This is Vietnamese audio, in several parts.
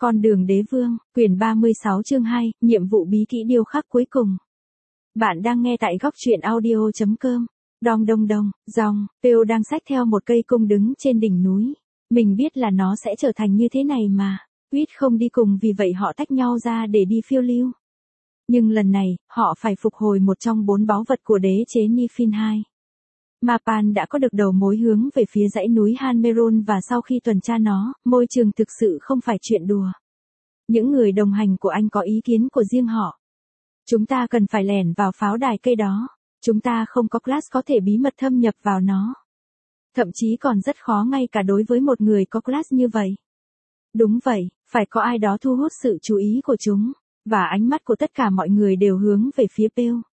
Con đường đế vương, quyển 36 chương 2, nhiệm vụ bí kỹ điêu khắc cuối cùng. Bạn đang nghe tại góc truyện audio.com. Đong đông đông, dòng, Pêu đang xách theo một cây cung đứng trên đỉnh núi. Mình biết là nó sẽ trở thành như thế này mà. Quýt không đi cùng vì vậy họ tách nhau ra để đi phiêu lưu. Nhưng lần này, họ phải phục hồi một trong 4 báu vật của đế chế Nifin 2. Mapan đã có được đầu mối hướng về phía dãy núi Hanmeron và sau khi tuần tra nó, môi trường thực sự không phải chuyện đùa. Những người đồng hành của anh có ý kiến của riêng họ. Chúng ta cần phải lẻn vào pháo đài cây đó. Chúng ta không có class có thể bí mật thâm nhập vào nó. Thậm chí còn rất khó ngay cả đối với một người có class như vậy. Đúng vậy, phải có ai đó thu hút sự chú ý của chúng, và ánh mắt của tất cả mọi người đều hướng về phía Pêu.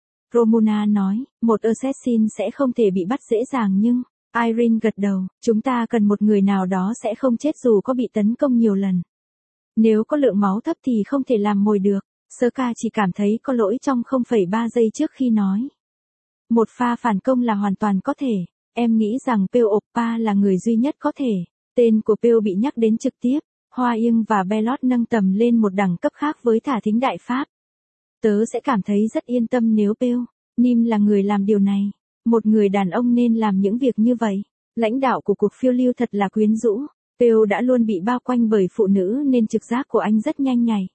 Romuna nói, một assassin sẽ không thể bị bắt dễ dàng nhưng, Irene gật đầu, chúng ta cần một người nào đó sẽ không chết dù có bị tấn công nhiều lần. Nếu có lượng máu thấp thì không thể làm mồi được, Sơ-ca chỉ cảm thấy có lỗi trong 0,3 giây trước khi nói. Một pha phản công là hoàn toàn có thể, em nghĩ rằng Pêu Oppa là người duy nhất có thể. Tên của Pêu bị nhắc đến trực tiếp, Hoa Yên và Bellot nâng tầm lên một đẳng cấp khác với thả thính đại pháp. Tớ sẽ cảm thấy rất yên tâm nếu Pêu, Nim là người làm điều này. Một người đàn ông nên làm những việc như vậy. Lãnh đạo của cuộc phiêu lưu thật là quyến rũ. Pêu đã luôn bị bao quanh bởi phụ nữ nên trực giác của anh rất nhanh nhạy.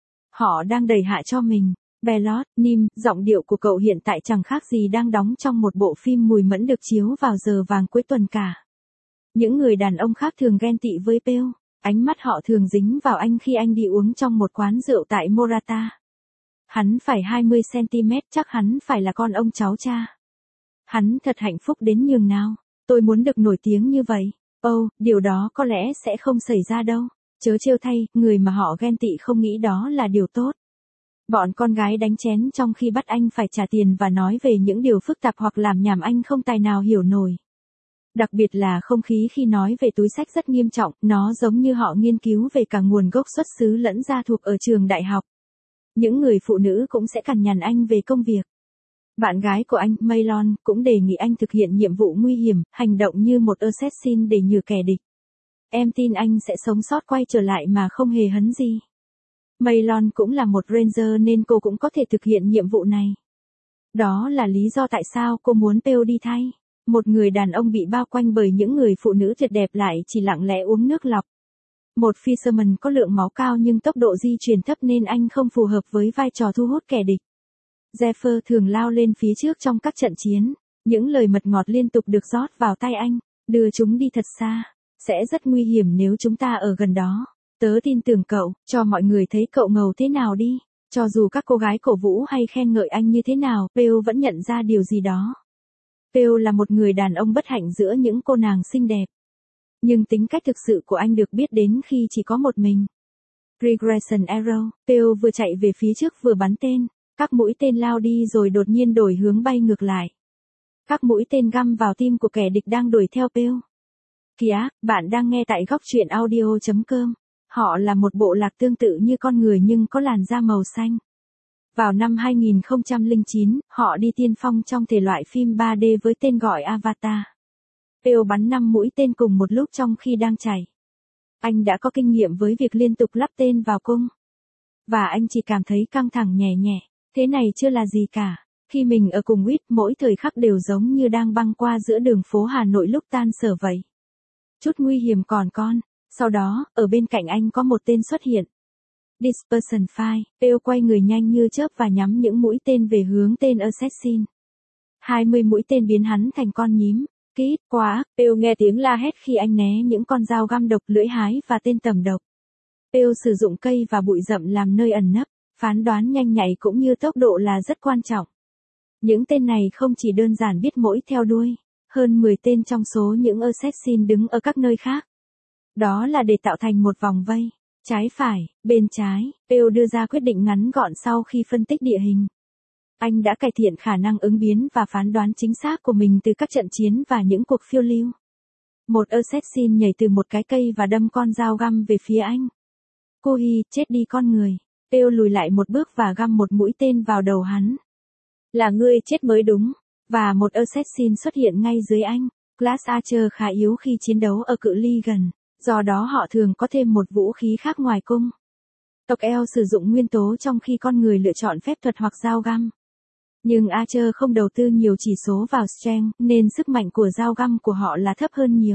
Họ đang đẩy hạ cho mình. Bellot, Nim, giọng điệu của cậu hiện tại chẳng khác gì đang đóng trong một bộ phim mùi mẫn được chiếu vào giờ vàng cuối tuần cả. Những người đàn ông khác thường ghen tị với Pêu. Ánh mắt họ thường dính vào anh khi anh đi uống trong một quán rượu tại Morata. Hắn phải 20cm, chắc hắn phải là con ông cháu cha. Hắn thật hạnh phúc đến nhường nào. Tôi muốn được nổi tiếng như vậy. Điều đó có lẽ sẽ không xảy ra đâu. Chớ trêu thay, người mà họ ghen tị không nghĩ đó là điều tốt. Bọn con gái đánh chén trong khi bắt anh phải trả tiền và nói về những điều phức tạp hoặc làm nhảm anh không tài nào hiểu nổi. Đặc biệt là không khí khi nói về túi xách rất nghiêm trọng, nó giống như họ nghiên cứu về cả nguồn gốc xuất xứ lẫn gia thuộc ở trường đại học. Những người phụ nữ cũng sẽ cằn nhằn anh về công việc. Bạn gái của anh, Maylon, cũng đề nghị anh thực hiện nhiệm vụ nguy hiểm, hành động như một assassin để nhử kẻ địch. Em tin anh sẽ sống sót quay trở lại mà không hề hấn gì. Maylon cũng là một ranger nên cô cũng có thể thực hiện nhiệm vụ này. Đó là lý do tại sao cô muốn Pêu đi thay. Một người đàn ông bị bao quanh bởi những người phụ nữ tuyệt đẹp lại chỉ lặng lẽ uống nước lọc. Một fisherman có lượng máu cao nhưng tốc độ di chuyển thấp nên anh không phù hợp với vai trò thu hút kẻ địch. Zephyr thường lao lên phía trước trong các trận chiến. Những lời mật ngọt liên tục được rót vào tay anh, đưa chúng đi thật xa. Sẽ rất nguy hiểm nếu chúng ta ở gần đó. Tớ tin tưởng cậu, cho mọi người thấy cậu ngầu thế nào đi. Cho dù các cô gái cổ vũ hay khen ngợi anh như thế nào, Pêu vẫn nhận ra điều gì đó. Pêu là một người đàn ông bất hạnh giữa những cô nàng xinh đẹp. Nhưng tính cách thực sự của anh được biết đến khi chỉ có một mình. Regression Arrow, Pêu vừa chạy về phía trước vừa bắn tên. Các mũi tên lao đi rồi đột nhiên đổi hướng bay ngược lại. Các mũi tên găm vào tim của kẻ địch đang đuổi theo Pêu. Kìa, bạn đang nghe tại góc truyện audio.com. Họ là một bộ lạc tương tự như con người nhưng có làn da màu xanh. Vào năm 2009, họ đi tiên phong trong thể loại phim 3D với tên gọi Avatar. Pêu bắn 5 mũi tên cùng một lúc trong khi đang chạy. Anh đã có kinh nghiệm với việc liên tục lắp tên vào cung. Và anh chỉ cảm thấy căng thẳng nhẹ nhẹ. Thế này chưa là gì cả. Khi mình ở cùng Quýt, mỗi thời khắc đều giống như đang băng qua giữa đường phố Hà Nội lúc tan sở vậy. Chút nguy hiểm còn con. Sau đó, ở bên cạnh anh có một tên xuất hiện. Dispersion Fire, Pêu quay người nhanh như chớp và nhắm những mũi tên về hướng tên assassin. 20 mũi tên biến hắn thành con nhím. Kít quá, Pêu nghe tiếng la hét khi anh né những con dao găm độc, lưỡi hái và tên tầm độc. Pêu sử dụng cây và bụi rậm làm nơi ẩn nấp, phán đoán nhanh nhạy cũng như tốc độ là rất quan trọng. Những tên này không chỉ đơn giản biết mỗi theo đuôi, hơn 10 tên trong số những assassin đứng ở các nơi khác. Đó là để tạo thành một vòng vây. Trái phải, bên trái, Pêu đưa ra quyết định ngắn gọn sau khi phân tích địa hình. Anh đã cải thiện khả năng ứng biến và phán đoán chính xác của mình từ các trận chiến và những cuộc phiêu lưu. Một assassin nhảy từ một cái cây và đâm con dao găm về phía anh. Cô Hi, chết đi con người. Pêu lùi lại một bước và găm một mũi tên vào đầu hắn. Là ngươi chết mới đúng. Và một assassin xuất hiện ngay dưới anh. Glass Archer khá yếu khi chiến đấu ở cự ly gần. Do đó họ thường có thêm một vũ khí khác ngoài cung. Tộc Elf sử dụng nguyên tố trong khi con người lựa chọn phép thuật hoặc dao găm. Nhưng Archer không đầu tư nhiều chỉ số vào Strength, nên sức mạnh của dao găm của họ là thấp hơn nhiều.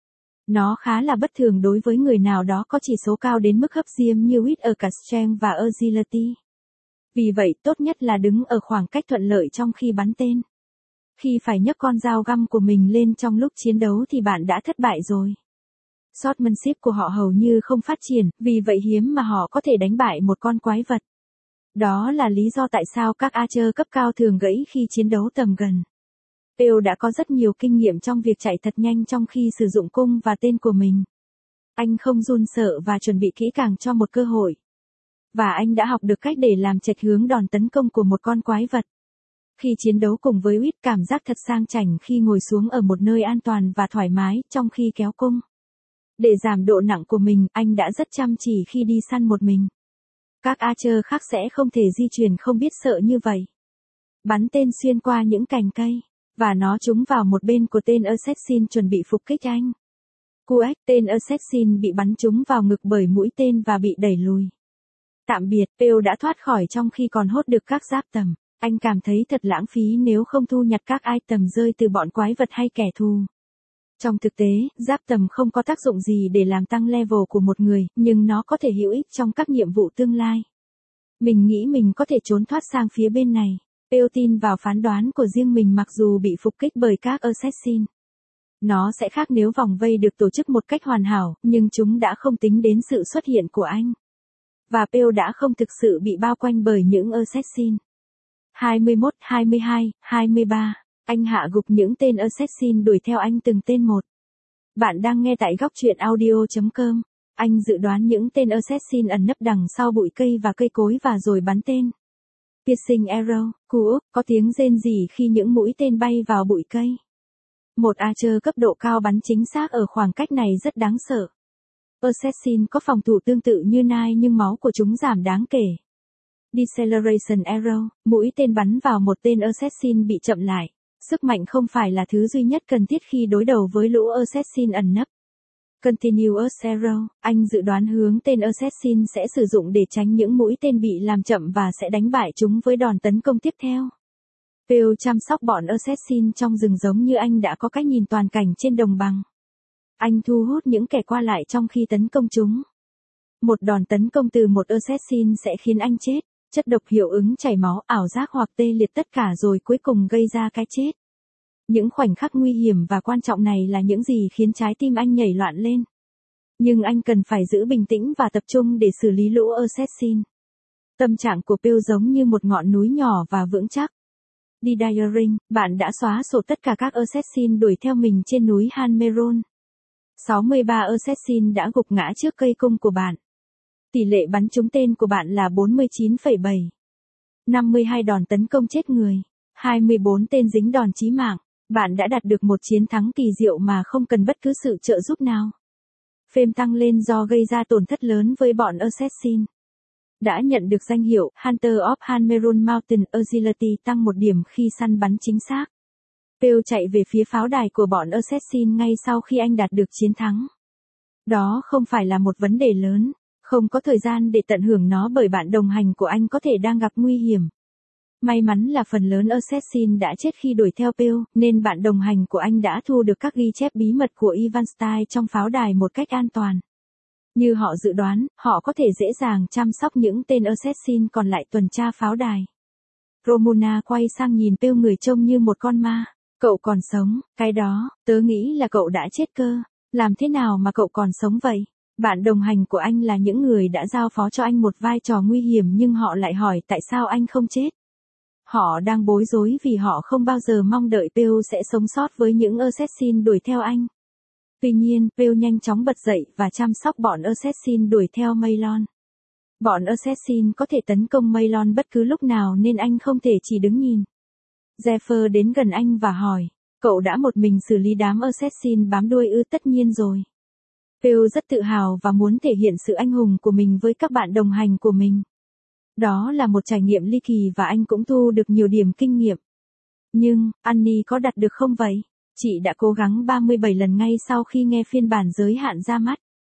Nó khá là bất thường đối với người nào đó có chỉ số cao đến mức hấp diêm như Wit ở cả Strength và Agility. Vì vậy tốt nhất là đứng ở khoảng cách thuận lợi trong khi bắn tên. Khi phải nhấc con dao găm của mình lên trong lúc chiến đấu thì bạn đã thất bại rồi. Swordsmanship của họ hầu như không phát triển, vì vậy hiếm mà họ có thể đánh bại một con quái vật. Đó là lý do tại sao các archer cấp cao thường gãy khi chiến đấu tầm gần. Bill đã có rất nhiều kinh nghiệm trong việc chạy thật nhanh trong khi sử dụng cung và tên của mình. Anh không run sợ và chuẩn bị kỹ càng cho một cơ hội. Và anh đã học được cách để làm chệch hướng đòn tấn công của một con quái vật. Khi chiến đấu cùng với Wit, cảm giác thật sang chảnh khi ngồi xuống ở một nơi an toàn và thoải mái trong khi kéo cung. Để giảm độ nặng của mình, anh đã rất chăm chỉ khi đi săn một mình. Các archer khác sẽ không thể di chuyển không biết sợ như vậy. Bắn tên xuyên qua những cành cây, và nó trúng vào một bên của tên assassin chuẩn bị phục kích anh. Cuếch, tên assassin bị bắn trúng vào ngực bởi mũi tên và bị đẩy lùi. Tạm biệt, Bill đã thoát khỏi trong khi còn hốt được các giáp tầm. Anh cảm thấy thật lãng phí nếu không thu nhặt các item rơi từ bọn quái vật hay kẻ thù. Trong thực tế, giáp tầm không có tác dụng gì để làm tăng level của một người, nhưng nó có thể hữu ích trong các nhiệm vụ tương lai. Mình nghĩ mình có thể trốn thoát sang phía bên này. Bill tin vào phán đoán của riêng mình mặc dù bị phục kích bởi các assassin. Nó sẽ khác nếu vòng vây được tổ chức một cách hoàn hảo, nhưng chúng đã không tính đến sự xuất hiện của anh. Và Bill đã không thực sự bị bao quanh bởi những assassin. 21, 22, 23. Anh hạ gục những tên assassin đuổi theo anh từng tên một. Bạn đang nghe tại góc truyện audio.com. Anh dự đoán những tên assassin ẩn nấp đằng sau bụi cây và cây cối và rồi bắn tên. Piercing arrow, cú, có tiếng rên rỉ khi những mũi tên bay vào bụi cây. Một archer cấp độ cao bắn chính xác ở khoảng cách này rất đáng sợ. Assassin có phòng thủ tương tự như Knight nhưng máu của chúng giảm đáng kể. Deceleration arrow, mũi tên bắn vào một tên assassin bị chậm lại. Sức mạnh không phải là thứ duy nhất cần thiết khi đối đầu với lũ assassin ẩn nấp. Continuous arrow, anh dự đoán hướng tên assassin sẽ sử dụng để tránh những mũi tên bị làm chậm và sẽ đánh bại chúng với đòn tấn công tiếp theo. Bill chăm sóc bọn assassin trong rừng giống như anh đã có cách nhìn toàn cảnh trên đồng bằng. Anh thu hút những kẻ qua lại trong khi tấn công chúng. Một đòn tấn công từ một assassin sẽ khiến anh chết. Chất độc hiệu ứng chảy máu, ảo giác hoặc tê liệt tất cả rồi cuối cùng gây ra cái chết. Những khoảnh khắc nguy hiểm và quan trọng này là những gì khiến trái tim anh nhảy loạn lên. Nhưng anh cần phải giữ bình tĩnh và tập trung để xử lý lũ assassin. Tâm trạng của Bill giống như một ngọn núi nhỏ và vững chắc. Đi Diaring, bạn đã xóa sổ tất cả các assassin đuổi theo mình trên núi Hanmeron. 63 assassin đã gục ngã trước cây cung của bạn. Tỷ lệ bắn trúng tên của bạn là 49,7. 52 đòn tấn công chết người. 24 tên dính đòn chí mạng. Bạn đã đạt được một chiến thắng kỳ diệu mà không cần bất cứ sự trợ giúp nào. Fame tăng lên do gây ra tổn thất lớn với bọn assassin. Đã nhận được danh hiệu Hunter of Hanmeron Mountain, Agility tăng 1 điểm khi săn bắn chính xác. Bill chạy về phía pháo đài của bọn assassin ngay sau khi anh đạt được chiến thắng. Đó không phải là một vấn đề lớn. Không có thời gian để tận hưởng nó bởi bạn đồng hành của anh có thể đang gặp nguy hiểm. May mắn là phần lớn assassin đã chết khi đuổi theo Bill, nên bạn đồng hành của anh đã thu được các ghi chép bí mật của Ivan Stein trong pháo đài một cách an toàn. Như họ dự đoán, họ có thể dễ dàng chăm sóc những tên assassin còn lại tuần tra pháo đài. Romuna quay sang nhìn Bill người trông như một con ma. Cậu còn sống, cái đó, tớ nghĩ là cậu đã chết cơ. Làm thế nào mà cậu còn sống vậy? Bạn đồng hành của anh là những người đã giao phó cho anh một vai trò nguy hiểm nhưng họ lại hỏi tại sao anh không chết. Họ đang bối rối vì họ không bao giờ mong đợi Bill sẽ sống sót với những assassin đuổi theo anh. Tuy nhiên, Bill nhanh chóng bật dậy và chăm sóc bọn assassin đuổi theo Maylon. Bọn assassin có thể tấn công Maylon bất cứ lúc nào nên anh không thể chỉ đứng nhìn. Zephyr đến gần anh và hỏi, cậu đã một mình xử lý đám assassin bám đuôi ư? Tất nhiên rồi. Bill rất tự hào và muốn thể hiện sự anh hùng của mình với các bạn đồng hành của mình. Đó là một trải nghiệm ly kỳ và anh cũng thu được nhiều điểm kinh nghiệm. Nhưng, Annie có đạt được không vậy? Chị đã cố gắng 37 lần ngay sau khi nghe phiên bản giới hạn ra mắt.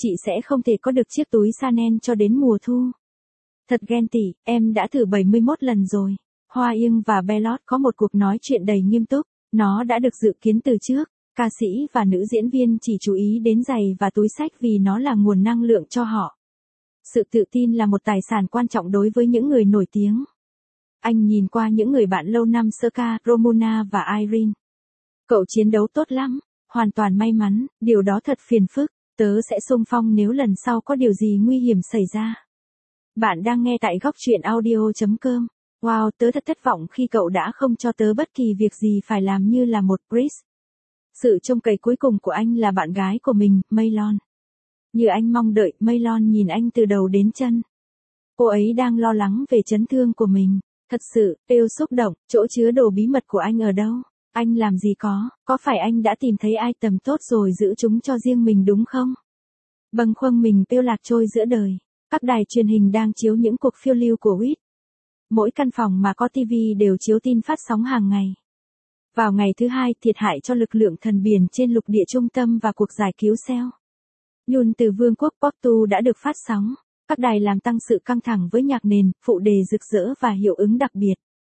chị sẽ không thể có được chiếc túi Chanel cho đến mùa thu. Thật ghen tị, em đã thử 71 lần rồi. Hoa Ying và Bellot có một cuộc nói chuyện đầy nghiêm túc, nó đã được dự kiến từ trước. Ca sĩ và nữ diễn viên chỉ chú ý đến giày và túi xách vì nó là nguồn năng lượng cho họ. Sự tự tin là một tài sản quan trọng đối với những người nổi tiếng. Anh nhìn qua những người bạn lâu năm Serka, Romuna và Irene. Cậu chiến đấu tốt lắm, hoàn toàn may mắn, điều đó thật phiền phức, tớ sẽ xung phong nếu lần sau có điều gì nguy hiểm xảy ra. Bạn đang nghe tại góc truyện audio.com. Wow, tớ thật thất vọng khi cậu đã không cho tớ bất kỳ việc gì phải làm như là một Chris. Sự trông cậy cuối cùng của anh là bạn gái của mình, Maylon. Như anh mong đợi, Maylon nhìn anh từ đầu đến chân. Cô ấy đang lo lắng về chấn thương của mình. Thật sự, Phil xúc động, chỗ chứa đồ bí mật của anh ở đâu? Anh làm gì có phải anh đã tìm thấy item tốt rồi giữ chúng cho riêng mình đúng không? Bâng khuâng mình Phil lạc trôi giữa đời. Các đài truyền hình đang chiếu những cuộc phiêu lưu của Whit. Mỗi căn phòng mà có TV đều chiếu tin phát sóng hàng ngày. Vào ngày thứ hai, thiệt hại cho lực lượng thần biển trên lục địa trung tâm và cuộc giải cứu Seo. Nhún từ Vương quốc Portu đã được phát sóng. Các đài làm tăng sự căng thẳng với nhạc nền, phụ đề rực rỡ và hiệu ứng đặc biệt.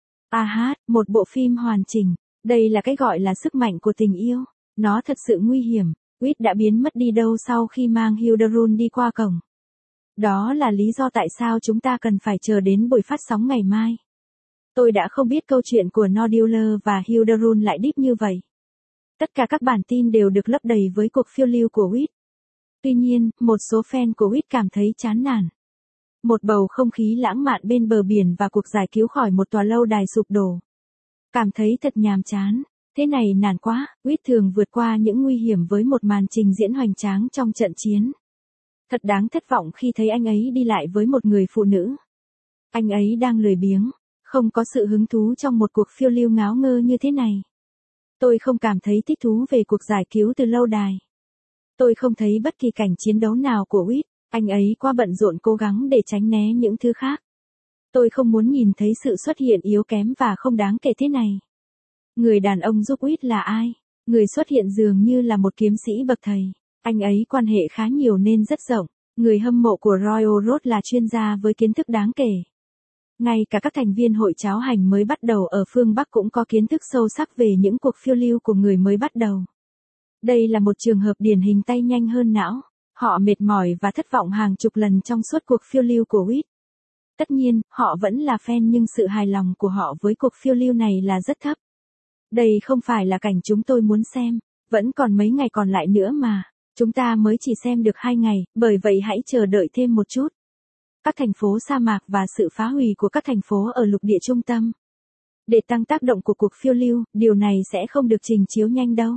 Một bộ phim hoàn chỉnh. Đây là cái gọi là sức mạnh của tình yêu. Nó thật sự nguy hiểm. Whit đã biến mất đi đâu sau khi mang Hilderun đi qua cổng. Đó là lý do tại sao chúng ta cần phải chờ đến buổi phát sóng ngày mai. Tôi đã không biết câu chuyện của Noduler và Hilderun lại deep như vậy. Tất cả các bản tin đều được lấp đầy với cuộc phiêu lưu của Whit. Tuy nhiên, một số fan của Whit cảm thấy chán nản. Một bầu không khí lãng mạn bên bờ biển và cuộc giải cứu khỏi một tòa lâu đài sụp đổ. Cảm thấy thật nhàm chán. Thế này nản quá, Whit thường vượt qua những nguy hiểm với một màn trình diễn hoành tráng trong trận chiến. Thật đáng thất vọng khi thấy anh ấy đi lại với một người phụ nữ. Anh ấy đang lười biếng, không có sự hứng thú trong một cuộc phiêu lưu ngáo ngơ như thế này. Tôi không cảm thấy thích thú về cuộc giải cứu từ lâu đài. Tôi không thấy bất kỳ cảnh chiến đấu nào của Whit, anh ấy quá bận rộn cố gắng để tránh né những thứ khác. Tôi không muốn nhìn thấy sự xuất hiện yếu kém và không đáng kể thế này. Người đàn ông giúp Whit là ai? Người xuất hiện dường như là một kiếm sĩ bậc thầy. Anh ấy quan hệ khá nhiều nên rất rộng. Người hâm mộ của Royal Road là chuyên gia với kiến thức đáng kể. Ngay cả các thành viên hội cháo hành mới bắt đầu ở phương Bắc cũng có kiến thức sâu sắc về những cuộc phiêu lưu của người mới bắt đầu. Đây là một trường hợp điển hình tay nhanh hơn não. Họ mệt mỏi và thất vọng hàng chục lần trong suốt cuộc phiêu lưu của Whit. Tất nhiên, họ vẫn là fan nhưng sự hài lòng của họ với cuộc phiêu lưu này là rất thấp. Đây không phải là cảnh chúng tôi muốn xem. Vẫn còn mấy ngày còn lại nữa mà. Chúng ta mới chỉ xem được 2 ngày, bởi vậy hãy chờ đợi thêm một chút. Các thành phố sa mạc và sự phá hủy của các thành phố ở lục địa trung tâm. Để tăng tác động của cuộc phiêu lưu, điều này sẽ không được trình chiếu nhanh đâu.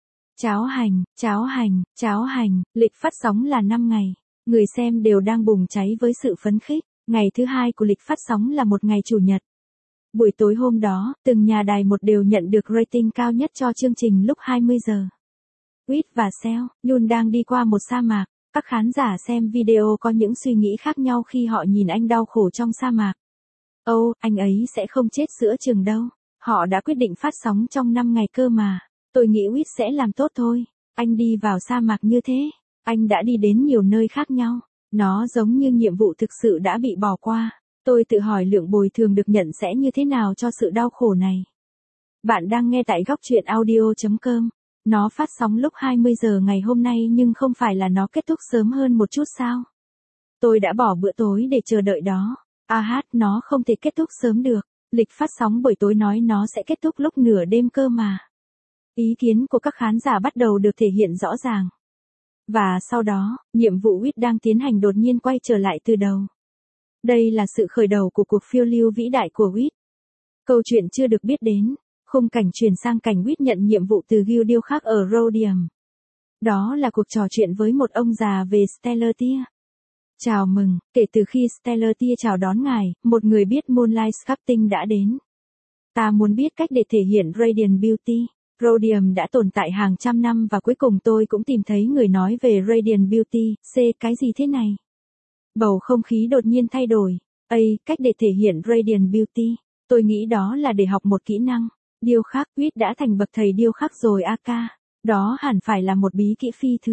Cháo hành, lịch phát sóng là 5 ngày. Người xem đều đang bùng cháy với sự phấn khích. Ngày thứ hai của lịch phát sóng là một ngày chủ nhật. Buổi tối hôm đó, từng nhà đài một đều nhận được rating cao nhất cho chương trình lúc 20 giờ. Whit và Seo, Nhún đang đi qua một sa mạc. Các khán giả xem video có những suy nghĩ khác nhau khi họ nhìn anh đau khổ trong sa mạc. Anh ấy sẽ không chết giữa chừng đâu. Họ đã quyết định phát sóng trong 5 ngày cơ mà. Tôi nghĩ Whit sẽ làm tốt thôi. Anh đi vào sa mạc như thế. Anh đã đi đến nhiều nơi khác nhau. Nó giống như nhiệm vụ thực sự đã bị bỏ qua. Tôi tự hỏi lượng bồi thường được nhận sẽ như thế nào cho sự đau khổ này. Bạn đang nghe tại góc truyện audio.com. Nó phát sóng lúc 20 giờ ngày hôm nay nhưng không phải là nó kết thúc sớm hơn một chút sao? Tôi đã bỏ bữa tối để chờ đợi đó. Nó không thể kết thúc sớm được. Lịch phát sóng buổi tối nói nó sẽ kết thúc lúc nửa đêm cơ mà. Ý kiến của các khán giả bắt đầu được thể hiện rõ ràng. Và sau đó, nhiệm vụ Whit đang tiến hành đột nhiên quay trở lại từ đầu. Đây là sự khởi đầu của cuộc phiêu lưu vĩ đại của Whit. Câu chuyện chưa được biết đến. Khung cảnh chuyển sang cảnh Whit nhận nhiệm vụ từ guild điêu khắc ở Rhodium. Đó là cuộc trò chuyện với một ông già về Stellar Tia. Chào mừng, kể từ khi Stellar Tia chào đón ngài, một người biết Moonlight Sculpting đã đến. Ta muốn biết cách để thể hiện Radiant Beauty. Rhodium đã tồn tại hàng trăm năm và cuối cùng tôi cũng tìm thấy người nói về Radiant Beauty. Cái gì thế này? Bầu không khí đột nhiên thay đổi. Cách để thể hiện Radiant Beauty. Tôi nghĩ đó là để học một kỹ năng. Điêu khắc. Whit đã thành bậc thầy điêu khắc rồi Đó hẳn phải là một bí kỹ phi thường.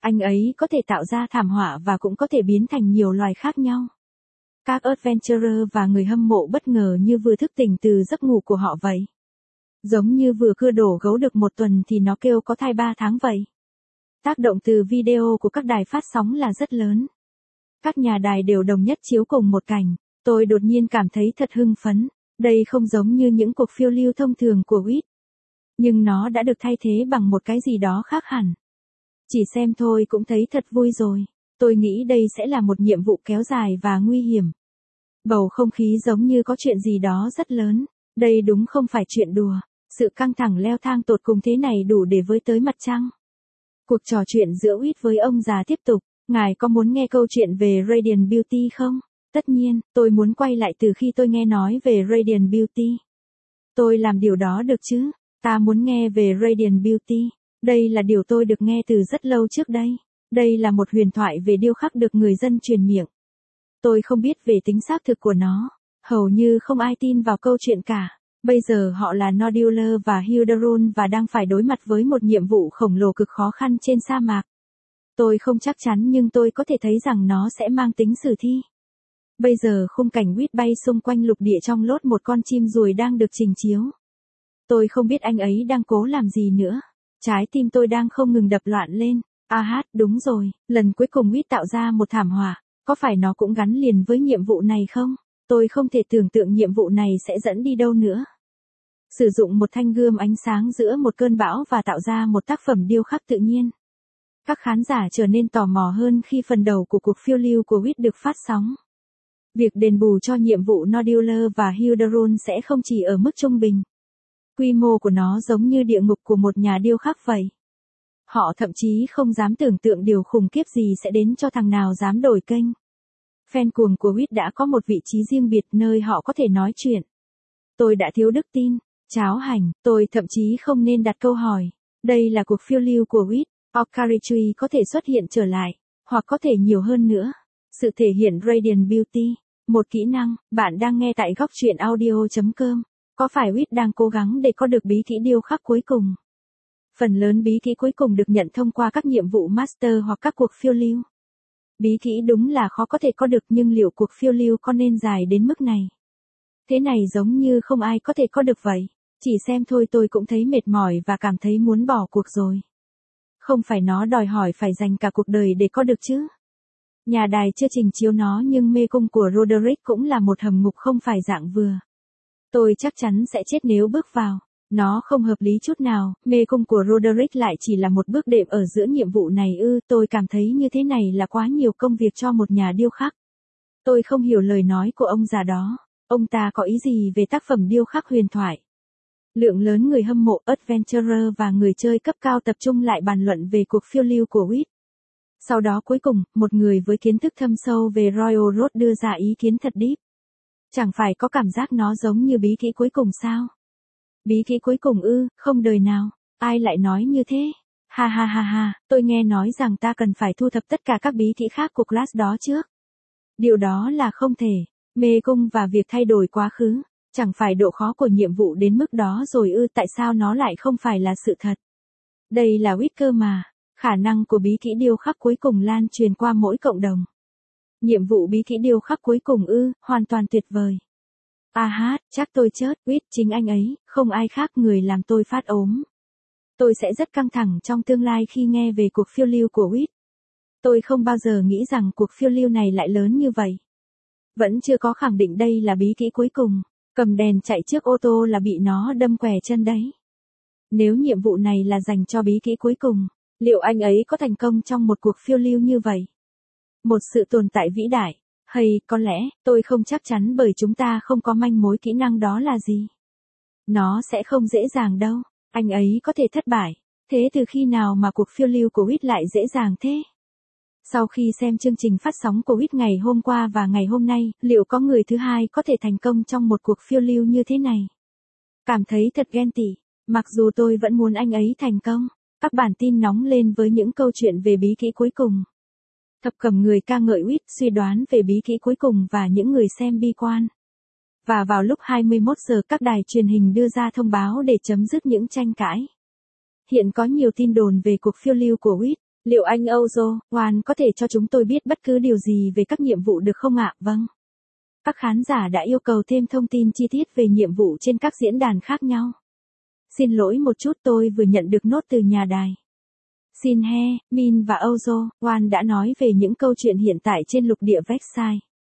Anh ấy có thể tạo ra thảm họa và cũng có thể biến thành nhiều loài khác nhau. Các adventurer và người hâm mộ bất ngờ như vừa thức tỉnh từ giấc ngủ của họ vậy. Giống như vừa cưa đổ gấu được 1 tuần thì nó kêu có thai 3 tháng vậy. Tác động từ video của các đài phát sóng là rất lớn. Các nhà đài đều đồng nhất chiếu cùng một cảnh. Tôi đột nhiên cảm thấy thật hưng phấn. Đây không giống như những cuộc phiêu lưu thông thường của WIT. Nhưng nó đã được thay thế bằng một cái gì đó khác hẳn. Chỉ xem thôi cũng thấy thật vui rồi. Tôi nghĩ đây sẽ là một nhiệm vụ kéo dài và nguy hiểm. Bầu không khí giống như có chuyện gì đó rất lớn. Đây đúng không phải chuyện đùa. Sự căng thẳng leo thang tột cùng thế này đủ để với tới mặt trăng. Cuộc trò chuyện giữa WIT với ông già tiếp tục. Ngài có muốn nghe câu chuyện về Radiant Beauty không? Tất nhiên, tôi muốn quay lại từ khi tôi nghe nói về Radiant Beauty. Tôi làm điều đó được chứ? Ta muốn nghe về Radiant Beauty. Đây là điều tôi được nghe từ rất lâu trước đây. Đây là một huyền thoại về điêu khắc được người dân truyền miệng. Tôi không biết về tính xác thực của nó. Hầu như không ai tin vào câu chuyện cả. Bây giờ họ là Nodular và Hilderun và đang phải đối mặt với một nhiệm vụ khổng lồ cực khó khăn trên sa mạc. Tôi không chắc chắn nhưng tôi có thể thấy rằng nó sẽ mang tính sử thi. Bây giờ khung cảnh WIT bay xung quanh lục địa trong lốt một con chim ruồi đang được trình chiếu. Tôi không biết anh ấy đang cố làm gì nữa. Trái tim tôi đang không ngừng đập loạn lên. Đúng rồi, lần cuối cùng WIT tạo ra một thảm họa. Có phải nó cũng gắn liền với nhiệm vụ này không? Tôi không thể tưởng tượng nhiệm vụ này sẽ dẫn đi đâu nữa. Sử dụng một thanh gươm ánh sáng giữa một cơn bão và tạo ra một tác phẩm điêu khắc tự nhiên. Các khán giả trở nên tò mò hơn khi phần đầu của cuộc phiêu lưu của WIT được phát sóng. Việc đền bù cho nhiệm vụ Nodular và Hilderun sẽ không chỉ ở mức trung bình. Quy mô của nó giống như địa ngục của một nhà điêu khắc vậy. Họ thậm chí không dám tưởng tượng điều khủng khiếp gì sẽ đến cho thằng nào dám đổi kênh. Fan cuồng của WIT đã có một vị trí riêng biệt nơi họ có thể nói chuyện. Tôi đã thiếu đức tin, cháo hành, tôi thậm chí không nên đặt câu hỏi. Đây là cuộc phiêu lưu của WIT. Okarichi có thể xuất hiện trở lại, hoặc có thể nhiều hơn nữa. Sự thể hiện Radiant Beauty. Một kỹ năng, bạn đang nghe tại góc truyện audio.com. Có phải WIT đang cố gắng để có được bí kỹ điêu khắc cuối cùng? Phần lớn bí kỹ cuối cùng được nhận thông qua các nhiệm vụ master hoặc các cuộc phiêu lưu. Bí kỹ đúng là khó có thể có được nhưng liệu cuộc phiêu lưu có nên dài đến mức này? Thế này giống như không ai có thể có được vậy. Chỉ xem thôi tôi cũng thấy mệt mỏi và cảm thấy muốn bỏ cuộc rồi. Không phải nó đòi hỏi phải dành cả cuộc đời để có được chứ. Nhà đài chưa trình chiếu nó nhưng mê cung của Roderick cũng là một hầm ngục không phải dạng vừa. Tôi chắc chắn sẽ chết nếu bước vào. Nó không hợp lý chút nào, mê cung của Roderick lại chỉ là một bước đệm ở giữa nhiệm vụ này tôi cảm thấy như thế này là quá nhiều công việc cho một nhà điêu khắc. Tôi không hiểu lời nói của ông già đó. Ông ta có ý gì về tác phẩm điêu khắc huyền thoại? Lượng lớn người hâm mộ, adventurer và người chơi cấp cao tập trung lại bàn luận về cuộc phiêu lưu của WIT. Sau đó cuối cùng, một người với kiến thức thâm sâu về Royal Road đưa ra ý kiến thật deep. Chẳng phải có cảm giác nó giống như bí kỹ cuối cùng sao? Bí kỹ cuối cùng không đời nào. Ai lại nói như thế? Ha, tôi nghe nói rằng ta cần phải thu thập tất cả các bí kỹ khác của class đó trước. Điều đó là không thể. Mê cung và việc thay đổi quá khứ. Chẳng phải độ khó của nhiệm vụ đến mức đó rồi tại sao nó lại không phải là sự thật? Đây là WIT cơ mà. Khả năng của bí kỹ điêu khắc cuối cùng lan truyền qua mỗi cộng đồng. Nhiệm vụ bí kỹ điêu khắc cuối cùng hoàn toàn tuyệt vời. Chắc tôi chết, WIT chính anh ấy, không ai khác người làm tôi phát ốm. Tôi sẽ rất căng thẳng trong tương lai khi nghe về cuộc phiêu lưu của WIT. Tôi không bao giờ nghĩ rằng cuộc phiêu lưu này lại lớn như vậy. Vẫn chưa có khẳng định đây là bí kỹ cuối cùng. Cầm đèn chạy trước ô tô là bị nó đâm què chân đấy. Nếu nhiệm vụ này là dành cho bí kỹ cuối cùng, liệu anh ấy có thành công trong một cuộc phiêu lưu như vậy? Một sự tồn tại vĩ đại, hay có lẽ, tôi không chắc chắn bởi chúng ta không có manh mối kỹ năng đó là gì. Nó sẽ không dễ dàng đâu, anh ấy có thể thất bại. Thế từ khi nào mà cuộc phiêu lưu của WIT lại dễ dàng thế? Sau khi xem chương trình phát sóng của WIT ngày hôm qua và ngày hôm nay, liệu có người thứ hai có thể thành công trong một cuộc phiêu lưu như thế này? Cảm thấy thật ghen tị, mặc dù tôi vẫn muốn anh ấy thành công. Các bản tin nóng lên với những câu chuyện về bí kỹ cuối cùng. Thập cẩm người ca ngợi WIT suy đoán về bí kỹ cuối cùng và những người xem bi quan. Và vào lúc 21 giờ các đài truyền hình đưa ra thông báo để chấm dứt những tranh cãi. Hiện có nhiều tin đồn về cuộc phiêu lưu của WIT. Liệu anh Ozo, Oan có thể cho chúng tôi biết bất cứ điều gì về các nhiệm vụ được không ạ? Vâng. Các khán giả đã yêu cầu thêm thông tin chi tiết về nhiệm vụ trên các diễn đàn khác nhau. Xin lỗi một chút, tôi vừa nhận được nốt từ nhà đài. Shin Hye, Min và Ozo, Oan đã nói về những câu chuyện hiện tại trên lục địa Versailles.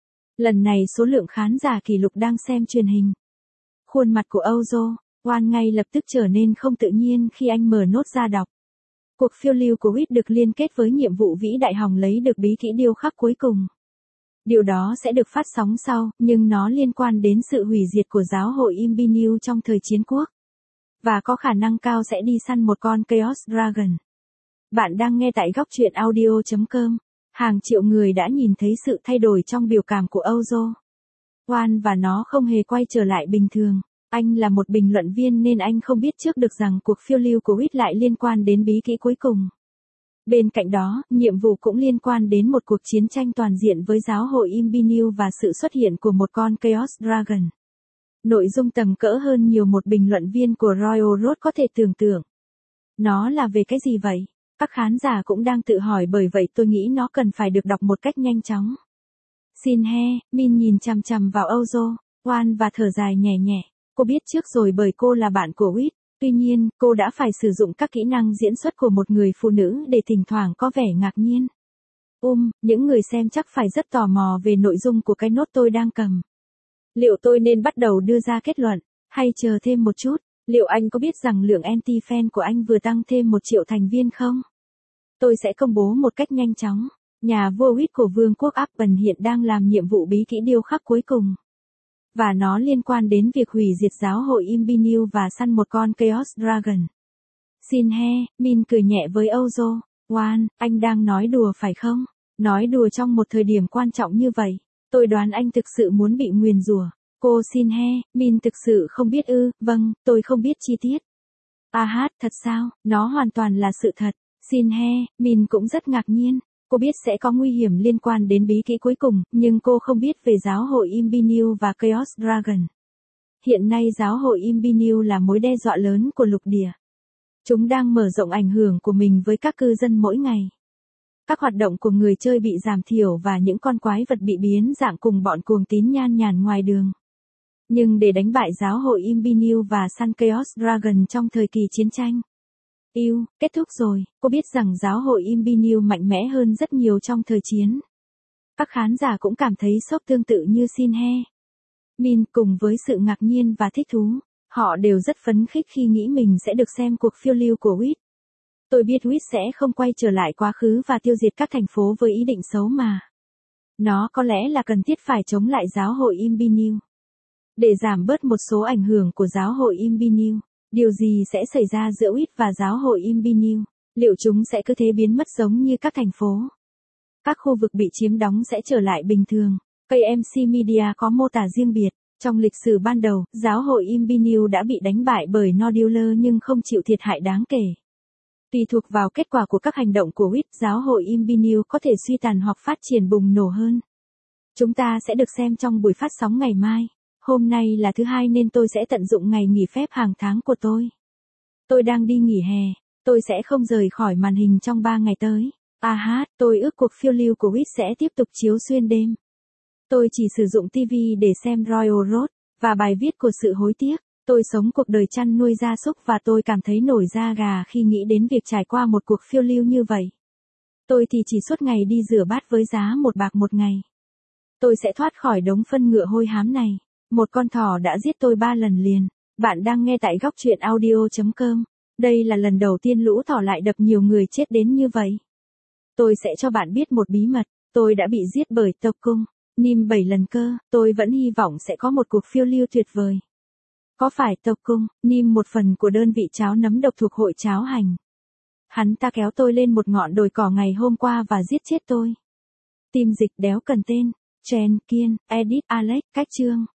Lần này số lượng khán giả kỷ lục đang xem truyền hình. Khuôn mặt của Ozo, Oan ngay lập tức trở nên không tự nhiên khi anh mở nốt ra đọc. Cuộc phiêu lưu của Whit được liên kết với nhiệm vụ vĩ đại hòng lấy được bí kỹ điêu khắc cuối cùng. Điều đó sẽ được phát sóng sau, nhưng nó liên quan đến sự hủy diệt của giáo hội Imbinu trong thời chiến quốc. Và có khả năng cao sẽ đi săn một con Chaos Dragon. Bạn đang nghe tại góc truyện audio.com. Hàng triệu người đã nhìn thấy sự thay đổi trong biểu cảm của Ozo. Oan và nó không hề quay trở lại bình thường. Anh là một bình luận viên nên anh không biết trước được rằng cuộc phiêu lưu của Whit lại liên quan đến bí kỹ cuối cùng. Bên cạnh đó, nhiệm vụ cũng liên quan đến một cuộc chiến tranh toàn diện với giáo hội Imbinu và sự xuất hiện của một con Chaos Dragon. Nội dung tầm cỡ hơn nhiều một bình luận viên của Royal Road có thể tưởng tượng. Nó là về cái gì vậy? Các khán giả cũng đang tự hỏi, bởi vậy tôi nghĩ nó cần phải được đọc một cách nhanh chóng. Shin Hye, Min nhìn chằm chằm vào Ozo, Oan và thở dài nhẹ nhẹ. Cô biết trước rồi bởi cô là bạn của Whit. Tuy nhiên, cô đã phải sử dụng các kỹ năng diễn xuất của một người phụ nữ để thỉnh thoảng có vẻ ngạc nhiên. Những người xem chắc phải rất tò mò về nội dung của cái nốt tôi đang cầm. Liệu tôi nên bắt đầu đưa ra kết luận, hay chờ thêm một chút? Liệu anh có biết rằng lượng anti-fan của anh vừa tăng thêm 1 triệu thành viên không? Tôi sẽ công bố một cách nhanh chóng. Nhà vua Whit của Vương quốc Appen hiện đang làm nhiệm vụ bí kỹ điêu khắc cuối cùng. Và nó liên quan đến việc hủy diệt giáo hội Imbinu và săn một con Chaos Dragon. Shin Hye, Min cười nhẹ với Ozo. Oan, anh đang nói đùa phải không? Nói đùa trong một thời điểm quan trọng như vậy. Tôi đoán anh thực sự muốn bị nguyền rủa. Cô Shin Hye, Min thực sự không biết ư? Vâng, tôi không biết chi tiết. Thật sao? Nó hoàn toàn là sự thật. Shin Hye, Min cũng rất ngạc nhiên. Cô biết sẽ có nguy hiểm liên quan đến bí kỹ cuối cùng, nhưng cô không biết về giáo hội Imbinu và Chaos Dragon. Hiện nay giáo hội Imbinu là mối đe dọa lớn của lục địa. Chúng đang mở rộng ảnh hưởng của mình với các cư dân mỗi ngày. Các hoạt động của người chơi bị giảm thiểu và những con quái vật bị biến dạng cùng bọn cuồng tín nhan nhản ngoài đường. Nhưng để đánh bại giáo hội Imbinu và săn Chaos Dragon trong thời kỳ chiến tranh. Kết thúc rồi, cô biết rằng giáo hội Imbinu mạnh mẽ hơn rất nhiều trong thời chiến. Các khán giả cũng cảm thấy sốc tương tự như Shin Hye. Min cùng với sự ngạc nhiên và thích thú, họ đều rất phấn khích khi nghĩ mình sẽ được xem cuộc phiêu lưu của Whit. Tôi biết Whit sẽ không quay trở lại quá khứ và tiêu diệt các thành phố với ý định xấu mà. Nó có lẽ là cần thiết phải chống lại giáo hội Imbinu. Để giảm bớt một số ảnh hưởng của giáo hội Imbinu. Điều gì sẽ xảy ra giữa Whit và giáo hội Imbinu? Liệu chúng sẽ cứ thế biến mất giống như các thành phố? Các khu vực bị chiếm đóng sẽ trở lại bình thường. KMC Media có mô tả riêng biệt. Trong lịch sử ban đầu, giáo hội Imbinu đã bị đánh bại bởi Noduler nhưng không chịu thiệt hại đáng kể. Tùy thuộc vào kết quả của các hành động của Whit, giáo hội Imbinu có thể suy tàn hoặc phát triển bùng nổ hơn. Chúng ta sẽ được xem trong buổi phát sóng ngày mai. Hôm nay là thứ Hai nên tôi sẽ tận dụng ngày nghỉ phép hàng tháng của tôi. Tôi đang đi nghỉ hè. Tôi sẽ không rời khỏi màn hình trong 3 ngày tới. Tôi ước cuộc phiêu lưu của Whit sẽ tiếp tục chiếu xuyên đêm. Tôi chỉ sử dụng TV để xem Royal Road, và bài viết của sự hối tiếc. Tôi sống cuộc đời chăn nuôi gia súc và tôi cảm thấy nổi da gà khi nghĩ đến việc trải qua một cuộc phiêu lưu như vậy. Tôi thì chỉ suốt ngày đi rửa bát với giá $1 một ngày. Tôi sẽ thoát khỏi đống phân ngựa hôi hám này. Một con thỏ đã giết tôi 3 lần liền. Bạn đang nghe tại góc truyện audio.com. Đây là lần đầu tiên lũ thỏ lại đập nhiều người chết đến như vậy. Tôi sẽ cho bạn biết một bí mật. Tôi đã bị giết bởi tộc cung Nim 7 lần cơ. Tôi vẫn hy vọng sẽ có một cuộc phiêu lưu tuyệt vời. Có phải tộc cung Nim một phần của đơn vị cháo nấm độc thuộc hội cháo hành? Hắn ta kéo tôi lên một ngọn đồi cỏ ngày hôm qua và giết chết tôi. Tim dịch đéo cần tên. Chen, Kiên, Edit, Alex, Cách Trương.